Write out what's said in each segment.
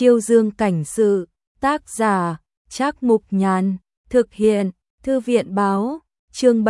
Chiêu Dương cảnh sự, tác giả, Trác Mục Nhàn, thực hiện, Thư viện báo, chương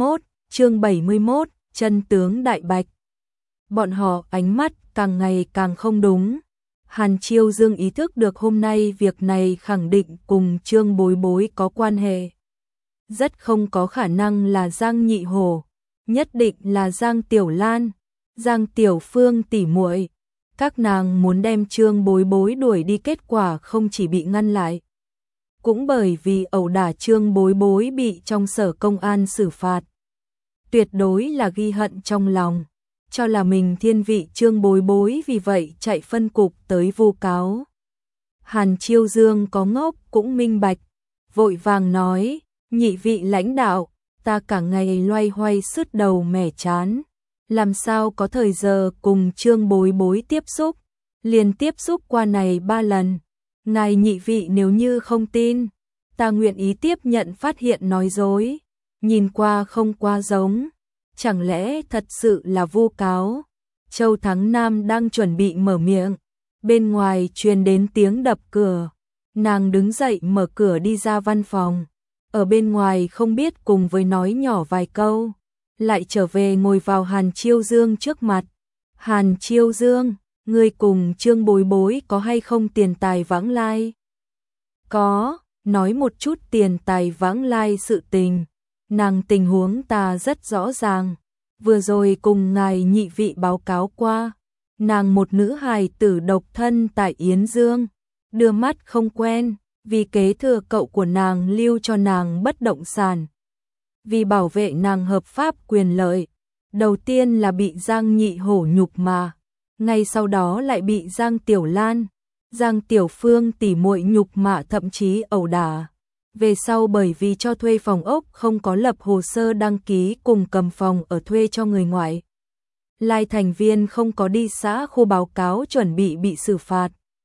71, chân tướng đại bạch. Bọn họ ánh mắt càng ngày càng không đúng. Hàn Chiêu Dương ý thức được hôm nay việc này khẳng định cùng Trương Bối Bối có quan hệ. Rất không có khả năng là Giang Nhị Hổ, nhất định là Giang Tiểu Lan, Giang Tiểu Phương tỉ muội. Các nàng muốn đem Trương Bối Bối đuổi đi, kết quả không chỉ bị ngăn lại, cũng bởi vì ẩu đả Trương Bối Bối bị trong sở công an xử phạt. Tuyệt đối là ghi hận trong lòng, cho là mình thiên vị Trương Bối Bối, vì vậy chạy phân cục tới vu cáo. Hàn Chiêu Dương có ngốc cũng minh bạch, vội vàng nói, nhị vị lãnh đạo, ta cả ngày loay hoay sứt đầu mẻ chán, làm sao có thời giờ cùng Trương Bối Bối tiếp xúc, liền tiếp xúc qua này 3 lần. Ngài nhị vị nếu như không tin, ta nguyện ý tiếp nhận phát hiện nói dối, nhìn qua không quá giống, chẳng lẽ thật sự là vu cáo. Châu Thắng Nam đang chuẩn bị mở miệng, bên ngoài truyền đến tiếng đập cửa, nàng đứng dậy mở cửa đi ra văn phòng, ở bên ngoài không biết cùng với nói nhỏ vài câu, lại trở về ngồi vào Hàn Chiêu Dương trước mặt. Hàn Chiêu Dương, ngươi cùng Trương Bối Bối có hay không tiền tài vãng lai? Có, nói một chút tiền tài vãng lai sự tình. Nàng tình huống ta rất rõ ràng, vừa rồi cùng ngài nhị vị báo cáo qua, nàng một nữ hài tử độc thân tại Yến Dương, đưa mắt không quen, vì kế thừa cậu của nàng lưu cho nàng bất động sản. Vì bảo vệ nàng hợp pháp quyền lợi, đầu tiên là bị Giang Nhị Hổ nhục mà, ngay sau đó lại bị Giang Tiểu Lan, Giang Tiểu Phương tỉ muội nhục mạ, thậm chí ẩu đả. Về sau bởi vì cho thuê phòng ốc không có lập hồ sơ đăng ký cùng cầm phòng ở thuê cho người ngoại lai thành viên không có đi xã khu báo cáo, chuẩn bị xử phạt.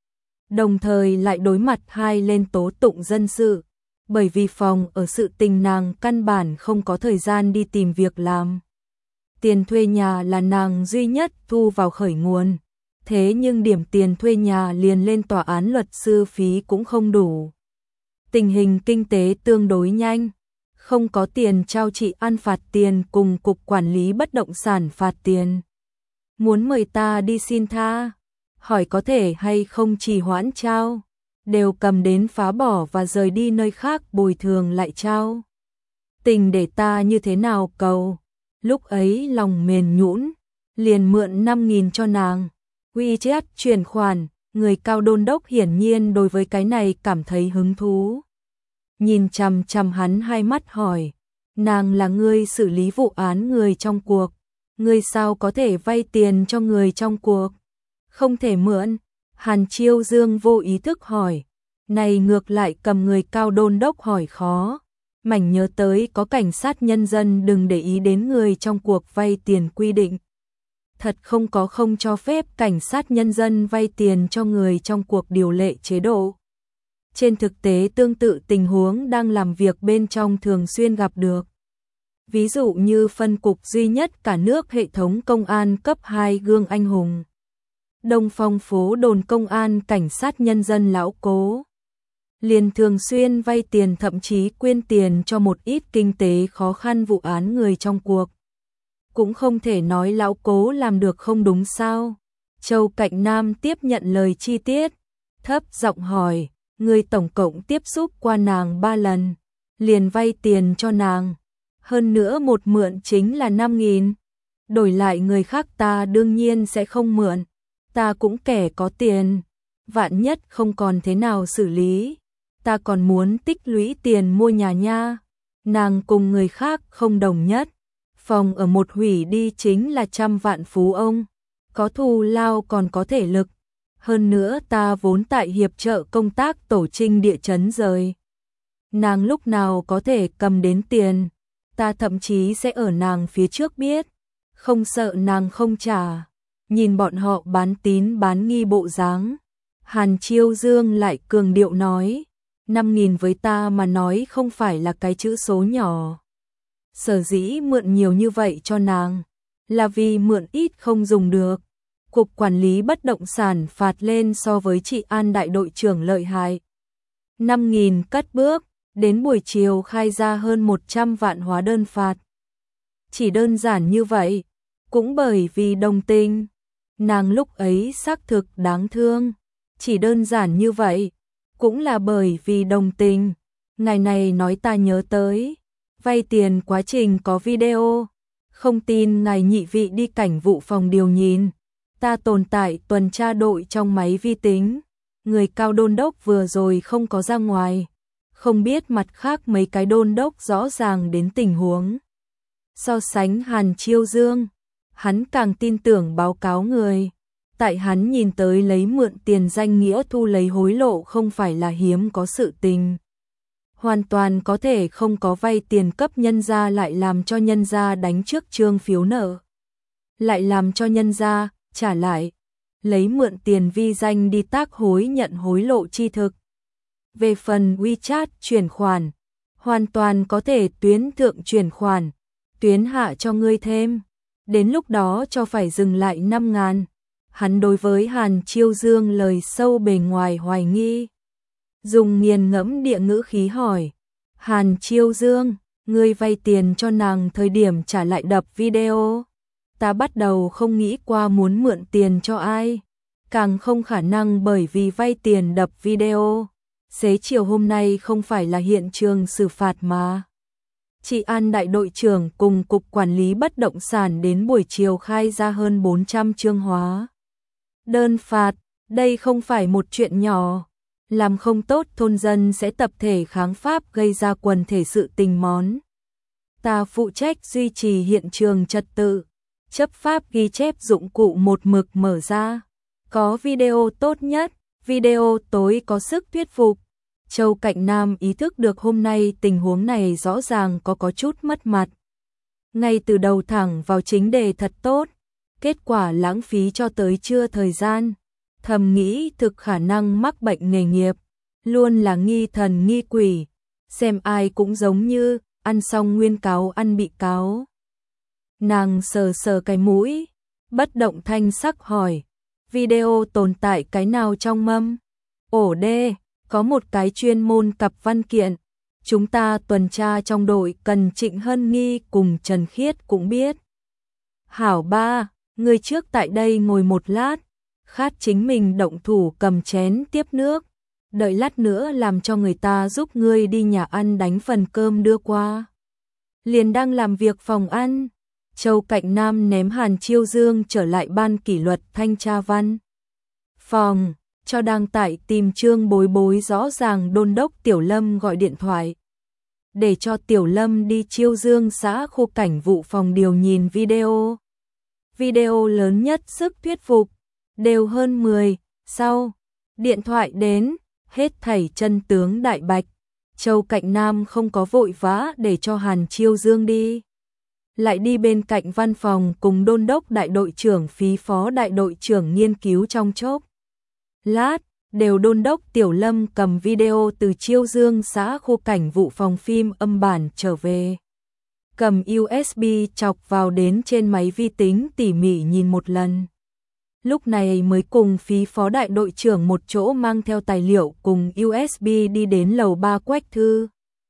Đồng thời lại đối mặt 2 lên tố tụng dân sự, bởi vì phòng ở sự tình nàng căn bản không có thời gian đi tìm việc làm. Tiền thuê nhà là nàng duy nhất thu vào khởi nguồn, thế nhưng điểm tiền thuê nhà liền lên tòa án luật sư phí cũng không đủ. Tình hình kinh tế tương đối nhanh, không có tiền trao trị ăn phạt tiền cùng cục quản lý bất động sản phạt tiền. Muốn mời ta đi xin tha, hỏi có thể hay không trì hoãn trao, đều cầm đến phá bỏ và rời đi nơi khác bồi thường lại trao. Tình để ta như thế nào cầu, lúc ấy lòng mềm nhũn, liền mượn 5.000 cho nàng. WeChat chuyển khoản, người cao đôn đốc hiển nhiên đối với cái này cảm thấy hứng thú. Nhìn chằm chằm hắn hai mắt hỏi, nàng là ngươi xử lý vụ án người trong cuộc, ngươi sao có thể vay tiền cho người trong cuộc? Không thể mượn. Hàn Chiêu Dương vô ý thức hỏi, này ngược lại cầm người cao đôn đốc hỏi khó. Mảnh nhớ tới có cảnh sát nhân dân đừng để ý đến người trong cuộc vay tiền quy định. Thật không có không cho phép cảnh sát nhân dân vay tiền cho người trong cuộc điều lệ chế độ. Trên thực tế tương tự tình huống đang làm việc bên trong thường xuyên gặp được. Ví dụ như phân cục duy nhất cả nước hệ thống công an cấp 2 Gương Anh Hùng, Đông Phong phố đồn công an cảnh sát nhân dân Lão Cố, liền thường xuyên vay tiền, thậm chí quyên tiền cho một ít kinh tế khó khăn vụ án người trong cuộc. Cũng không thể nói Lão Cố làm được không đúng sao? Châu Cạnh Nam tiếp nhận lời chi tiết, thấp giọng hỏi, người tổng cộng tiếp xúc qua nàng 3 lần, liền vay tiền cho nàng, hơn nữa một mượn chính là 5.000, đổi lại người khác ta đương nhiên sẽ không mượn, ta cũng kẻ có tiền, vạn nhất không còn thế nào xử lý, ta còn muốn tích lũy tiền mua nhà nha. Nàng cùng người khác không đồng nhất, phòng ở một hủy đi chính là 100 vạn phú ông, có thù lao còn có thể lực. Hơn nữa ta vốn tại hiệp trợ công tác tổ trinh địa chấn rời. Nàng lúc nào có thể cầm đến tiền, ta thậm chí sẽ ở nàng phía trước biết, không sợ nàng không trả. Nhìn bọn họ bán tín bán nghi bộ dáng, Hàn Chiêu Dương lại cường điệu nói, 5.000 với ta mà nói không phải là cái chữ số nhỏ. Sở dĩ mượn nhiều như vậy cho nàng, là vì mượn ít không dùng được. Cục Quản lý Bất động sản phạt lên so với chị An đại đội trưởng lợi hại. 5.000 cất bước, đến buổi chiều khai ra hơn 100 vạn hóa đơn phạt. Chỉ đơn giản như vậy, cũng bởi vì đồng tình. Nàng lúc ấy xác thực đáng thương. Chỉ đơn giản như vậy, cũng là bởi vì đồng tình. Ngày này nói ta nhớ tới, vay tiền quá trình có video. Không tin ngài nhị vị đi cảnh vụ phòng điều nhìn. Ta tồn tại tuần tra đội trong máy vi tính. Người cao đôn đốc vừa rồi không có ra ngoài. Không biết mặt khác mấy cái đôn đốc rõ ràng đến tình huống. So sánh Hàn Chiêu Dương, hắn càng tin tưởng báo cáo người. Tại hắn nhìn tới lấy mượn tiền danh nghĩa thu lấy hối lộ không phải là hiếm có sự tình. Hoàn toàn có thể không có vay tiền cấp nhân gia lại làm cho nhân gia đánh trước trương phiếu nợ. Lại làm cho nhân gia trả lại. Lấy mượn tiền vi danh đi tác hối nhận hối lộ chi thực. Về phần WeChat chuyển khoản, hoàn toàn có thể tuyến thượng chuyển khoản, tuyến hạ cho ngươi thêm. Đến lúc đó cho phải dừng lại 5.000. Hắn đối với Hàn Chiêu Dương lời sâu bề ngoài hoài nghi. Dùng nghiền ngẫm địa ngữ khí hỏi. Hàn Chiêu Dương, ngươi vay tiền cho nàng thời điểm trả lại đập video. Ta bắt đầu không nghĩ qua muốn mượn tiền cho ai. Càng không khả năng bởi vì vay tiền đập video. Xế chiều hôm nay không phải là hiện trường xử phạt mà. Chị An đại đội trưởng cùng Cục Quản lý Bất động sản đến buổi chiều khai ra hơn 400 chương hóa đơn phạt, đây không phải một chuyện nhỏ. Làm không tốt thôn dân sẽ tập thể kháng pháp gây ra quần thể sự tình món. Ta phụ trách duy trì hiện trường trật tự, chấp pháp ghi chép dụng cụ một mực mở ra. Có video tốt nhất, video tối có sức thuyết phục. Châu Cạnh Nam ý thức được hôm nay tình huống này rõ ràng có chút mất mặt. Ngay từ đầu thẳng vào chính đề thật tốt, kết quả lãng phí cho tới chưa thời gian. Thầm nghĩ thực khả năng mắc bệnh nghề nghiệp, luôn là nghi thần nghi quỷ, xem ai cũng giống như ăn xong nguyên cáo ăn bị cáo. Nàng sờ sờ cái mũi, bất động thanh sắc hỏi, video tồn tại cái nào trong mâm? Ổ đê, có một cái chuyên môn cặp văn kiện, chúng ta tuần tra trong đội cần Trịnh Hân Nghi cùng Trần Khiết cũng biết. Hảo ba, người trước tại đây ngồi một lát, khát chính mình động thủ cầm chén tiếp nước, đợi lát nữa làm cho người ta giúp ngươi đi nhà ăn đánh phần cơm đưa qua. Liền đang làm việc phòng ăn, Châu Cạnh Nam ném Hàn Chiêu Dương trở lại ban kỷ luật thanh tra văn phòng, cho đang tại tìm Trương Bối Bối rõ ràng đôn đốc Tiểu Lâm gọi điện thoại. Để cho Tiểu Lâm đi Chiêu Dương xã khu cảnh vụ phòng điều nhìn video. Video lớn nhất sức thuyết phục, đều hơn 10, sau, điện thoại đến, hết thảy chân tướng đại bạch. Châu Cạnh Nam không có vội vã để cho Hàn Chiêu Dương đi. Lại đi bên cạnh văn phòng cùng đôn đốc đại đội trưởng phí phó đại đội trưởng nghiên cứu trong chốc lát, đều đôn đốc Tiểu Lâm cầm video từ Chiêu Dương xã khu cảnh vụ phòng phim âm bản trở về. Cầm USB chọc vào đến trên máy vi tính tỉ mỉ nhìn một lần. Lúc này mới cùng phí phó đại đội trưởng một chỗ mang theo tài liệu cùng USB đi đến lầu 3 Quách thư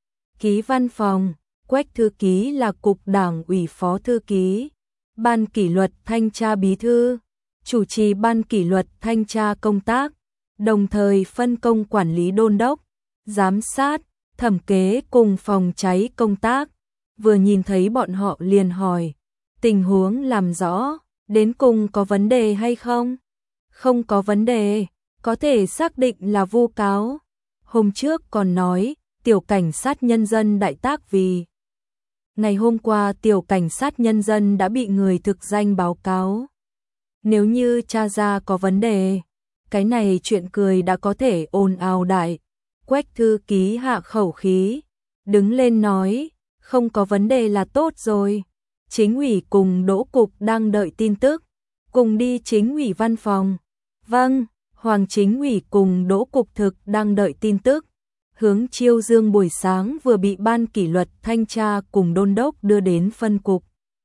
ký văn phòng. Quách thư ký là cục đảng ủy phó thư ký, ban kỷ luật thanh tra bí thư, chủ trì ban kỷ luật thanh tra công tác, đồng thời phân công quản lý đôn đốc, giám sát, thẩm kế cùng phòng cháy công tác. Vừa nhìn thấy bọn họ liền hỏi, tình huống làm rõ, đến cùng có vấn đề hay không? Không có vấn đề, có thể xác định là vu cáo. Hôm trước còn nói, tiểu cảnh sát nhân dân đại tác vì. Ngày hôm qua tiểu cảnh sát nhân dân đã bị người thực danh báo cáo. Nếu như tra ra có vấn đề, cái này chuyện cười đã có thể ồn ào đại. Quách thư ký hạ khẩu khí, đứng lên nói, không có vấn đề là tốt rồi. Chính ủy cùng Đỗ cục đang đợi tin tức, cùng đi chính ủy văn phòng. Vâng, Hoàng chính ủy cùng Đỗ cục thực đang đợi tin tức. Hướng Chiêu Dương buổi sáng vừa bị ban kỷ luật thanh tra cùng đôn đốc đưa đến phân cục.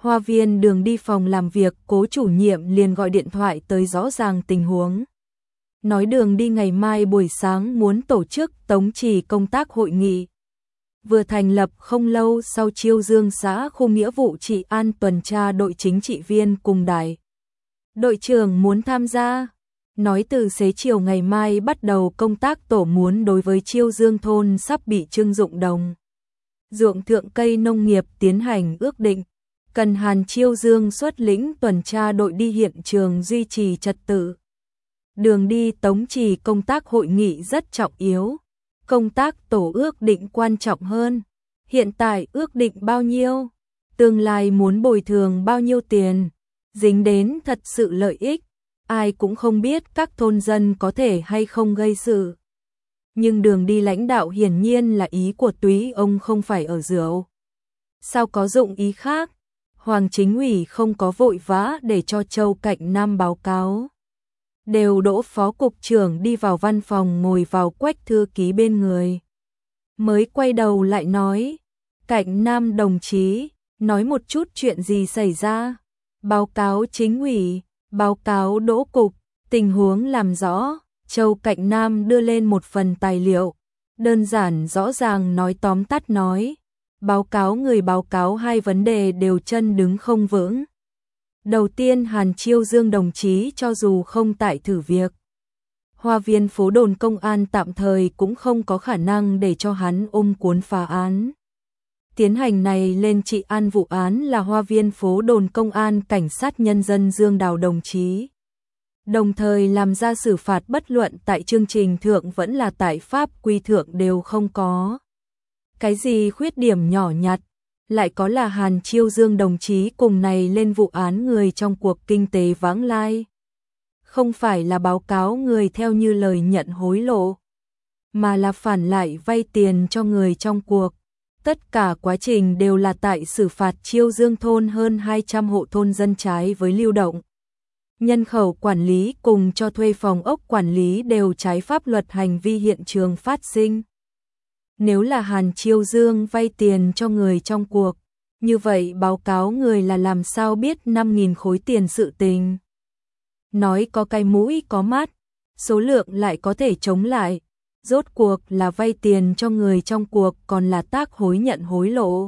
Hoa viên Đường đi phòng làm việc, Cố chủ nhiệm liền gọi điện thoại tới rõ ràng tình huống. Nói Đường đi ngày mai buổi sáng muốn tổ chức tống trì công tác hội nghị. Vừa thành lập không lâu sau, Chiêu Dương xã khu nghĩa vụ trị an tuần tra đội chính trị viên cùng đại đội trưởng muốn tham gia. Nói từ xế chiều ngày mai bắt đầu công tác tổ muốn đối với Chiêu Dương thôn sắp bị trưng dụng đồng ruộng thượng cây nông nghiệp tiến hành ước định. Cần Hàn Chiêu Dương xuất lĩnh tuần tra đội đi hiện trường duy trì trật tự. Đường đi tống trì công tác hội nghị rất trọng yếu. Công tác tổ ước định quan trọng hơn. Hiện tại ước định bao nhiêu? Tương lai muốn bồi thường bao nhiêu tiền? Dính đến thật sự lợi ích. Ai cũng không biết các thôn dân có thể hay không gây sự. Nhưng Đường đi lãnh đạo hiển nhiên là ý của túy ông không phải ở rượu. Sao có dụng ý khác? Hoàng chính ủy không có vội vã để cho Châu Cạnh Nam báo cáo. Đều đỗ phó cục trưởng đi vào văn phòng ngồi vào Quách thư ký bên người. Mới quay đầu lại nói, Cạnh Nam đồng chí, nói một chút chuyện gì xảy ra. Báo cáo chính ủy, báo cáo đỗ cục, tình huống làm rõ. Châu Cạnh Nam đưa lên một phần tài liệu, đơn giản rõ ràng nói tóm tắt nói. Báo cáo người báo cáo hai vấn đề đều chân đứng không vững. Đầu tiên, Hàn Chiêu Dương đồng chí cho dù không tại thử việc, Hoa viên phố đồn công an tạm thời cũng không có khả năng để cho hắn ôm cuốn phá án. Tiến hành này lên trị an vụ án là Hoa viên phố đồn công an cảnh sát nhân dân Dương Đào đồng chí. Đồng thời làm ra xử phạt bất luận tại chương trình thượng vẫn là tại pháp quy thượng đều không có cái gì khuyết điểm nhỏ nhặt. Lại có là Hàn Chiêu Dương đồng chí cùng này lên vụ án người trong cuộc kinh tế vãng lai. Không phải là báo cáo người theo như lời nhận hối lộ, mà là phản lại vay tiền cho người trong cuộc. Tất cả quá trình đều là tại xử phạt Chiêu Dương thôn hơn 200 hộ thôn dân trái với lưu động nhân khẩu quản lý cùng cho thuê phòng ốc quản lý đều trái pháp luật hành vi hiện trường phát sinh. Nếu là Hàn Chiêu Dương vay tiền cho người trong cuộc, như vậy báo cáo người là làm sao biết 5.000 khối tiền sự tình. Nói có cái mũi có mắt, số lượng lại có thể chống lại. Rốt cuộc là vay tiền cho người trong cuộc còn là tác hối nhận hối lộ.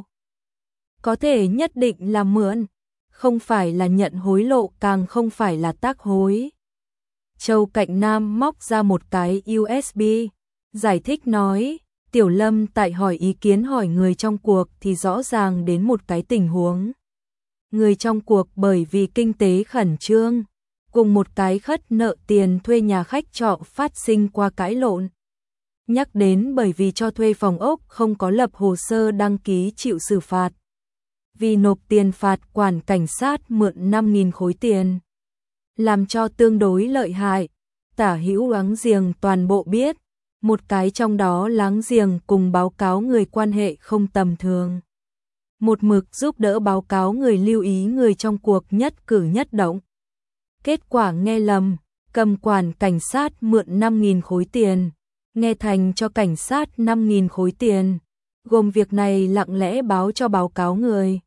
Có thể nhất định là mượn, không phải là nhận hối lộ, càng không phải là tác hối. Châu Cạnh Nam móc ra một cái USB, giải thích nói, Tiểu Lâm tại hỏi ý kiến hỏi người trong cuộc thì rõ ràng đến một cái tình huống. Người trong cuộc bởi vì kinh tế khẩn trương, cùng một cái khất nợ tiền thuê nhà khách trọ phát sinh qua cãi lộn. Nhắc đến bởi vì cho thuê phòng ốc không có lập hồ sơ đăng ký chịu xử phạt. Vì nộp tiền phạt quản cảnh sát mượn 5.000 khối tiền. Làm cho tương đối lợi hại, tả hữu láng giềng toàn bộ biết. Một cái trong đó láng giềng cùng báo cáo người quan hệ không tầm thường. Một mực giúp đỡ báo cáo người lưu ý người trong cuộc nhất cử nhất động. Kết quả nghe lầm, cầm quản cảnh sát mượn 5.000 khối tiền, nghe thành cho cảnh sát 5.000 khối tiền. Gồm việc này lặng lẽ báo cho báo cáo người.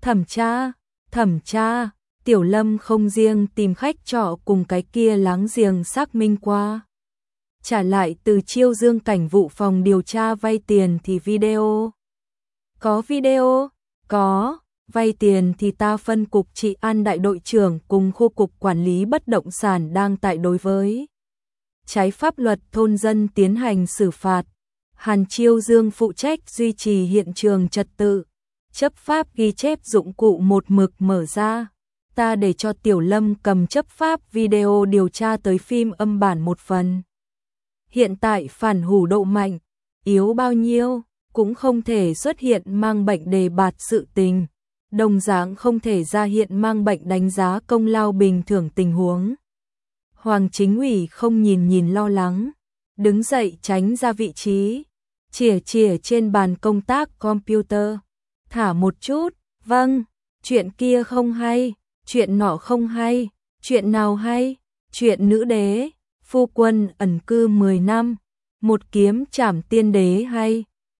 Thẩm tra, Tiểu Lâm không riêng tìm khách trọ cùng cái kia láng giềng xác minh qua. Trả lại từ Chiêu Dương cảnh vụ phòng điều tra vay tiền thì video. Có video? Có. Vay tiền thì ta phân cục trị an đại đội trưởng cùng khu cục quản lý bất động sản đang tại đối với trái pháp luật thôn dân tiến hành xử phạt. Hàn Chiêu Dương phụ trách duy trì hiện trường trật tự. Chấp pháp ghi chép dụng cụ một mực mở ra. Ta để cho Tiểu Lâm cầm chấp pháp video điều tra tới phim âm bản một phần. Hiện tại phản hủ độ mạnh, yếu bao nhiêu, cũng không thể xuất hiện mang bệnh đề bạt sự tình. Đồng dạng không thể ra hiện mang bệnh đánh giá công lao bình thường tình huống. Hoàng chính ủy không nhìn lo lắng, đứng dậy tránh ra vị trí, chìa trên bàn công tác computer. Thả một chút, vâng, chuyện kia không hay, chuyện nọ không hay, chuyện nào hay, chuyện nữ đế, phu quân ẩn cư 10 năm, một kiếm trảm tiên đế hay,